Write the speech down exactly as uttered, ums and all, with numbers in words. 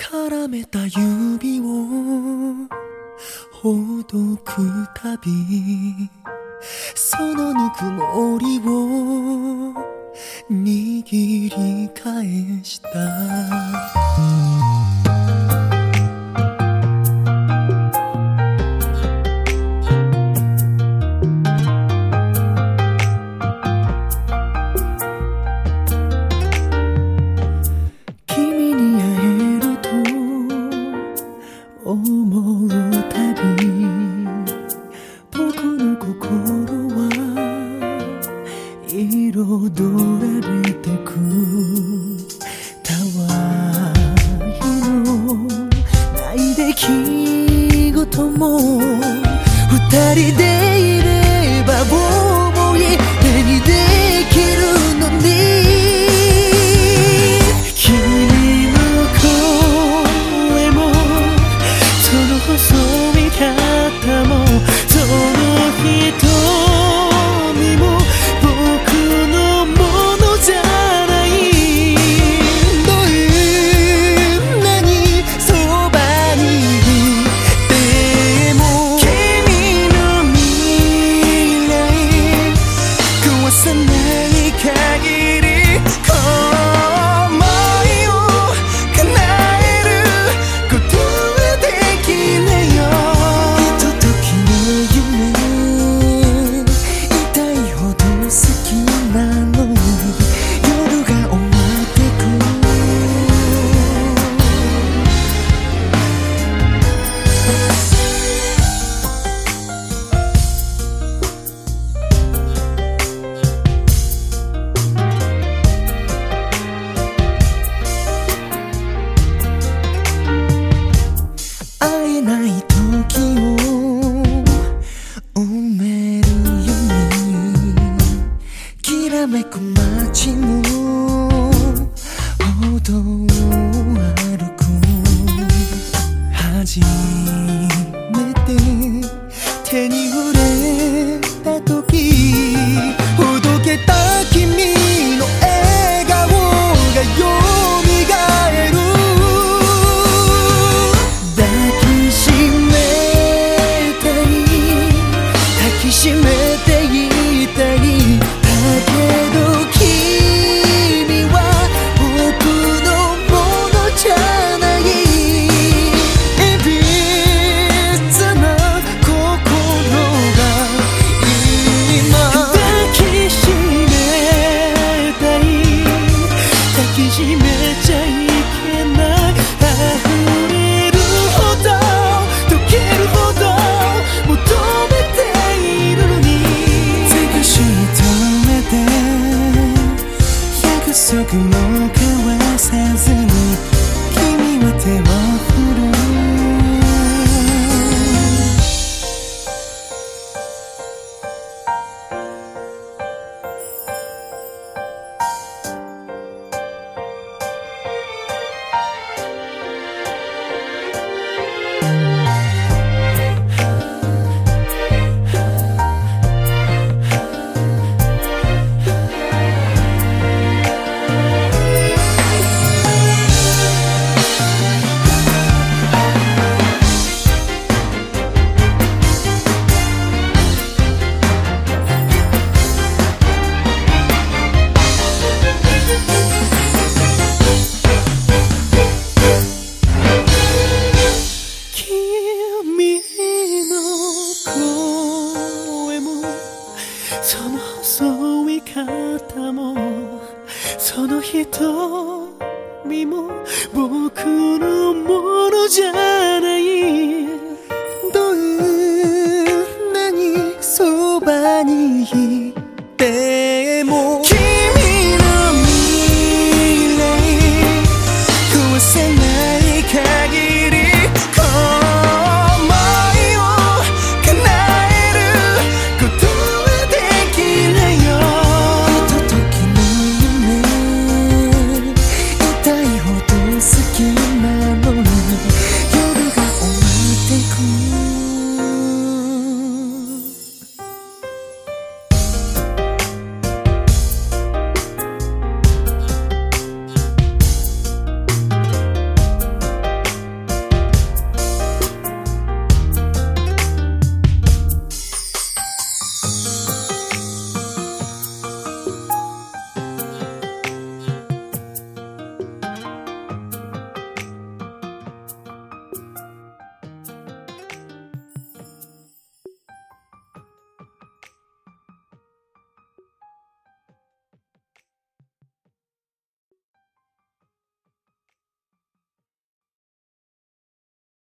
絡めた指をほどくたび、そのぬくもりを握り返した。思うたび僕の心は彩られてく。たわいのない出来事も二人でいれば思い出にできるのに、細い肩もその瞳も僕のものじゃない。どんなにそばにいても君の未来壊さない限りない時を埋めるようにきらめく街の歩道を歩く。初めて手に触れた時ほどけた君の笑顔がよみがえる。抱きしめていたい。だけど君は僕のものじゃない。いびつな心が今抱きしめたい。抱きしめちゃいけない。溢れるほど溶けるほど求めて約束も交わさずに君は手を振る。その細い肩もその瞳も僕のものじゃない。どんなにそばにいても君の未来壊さない限り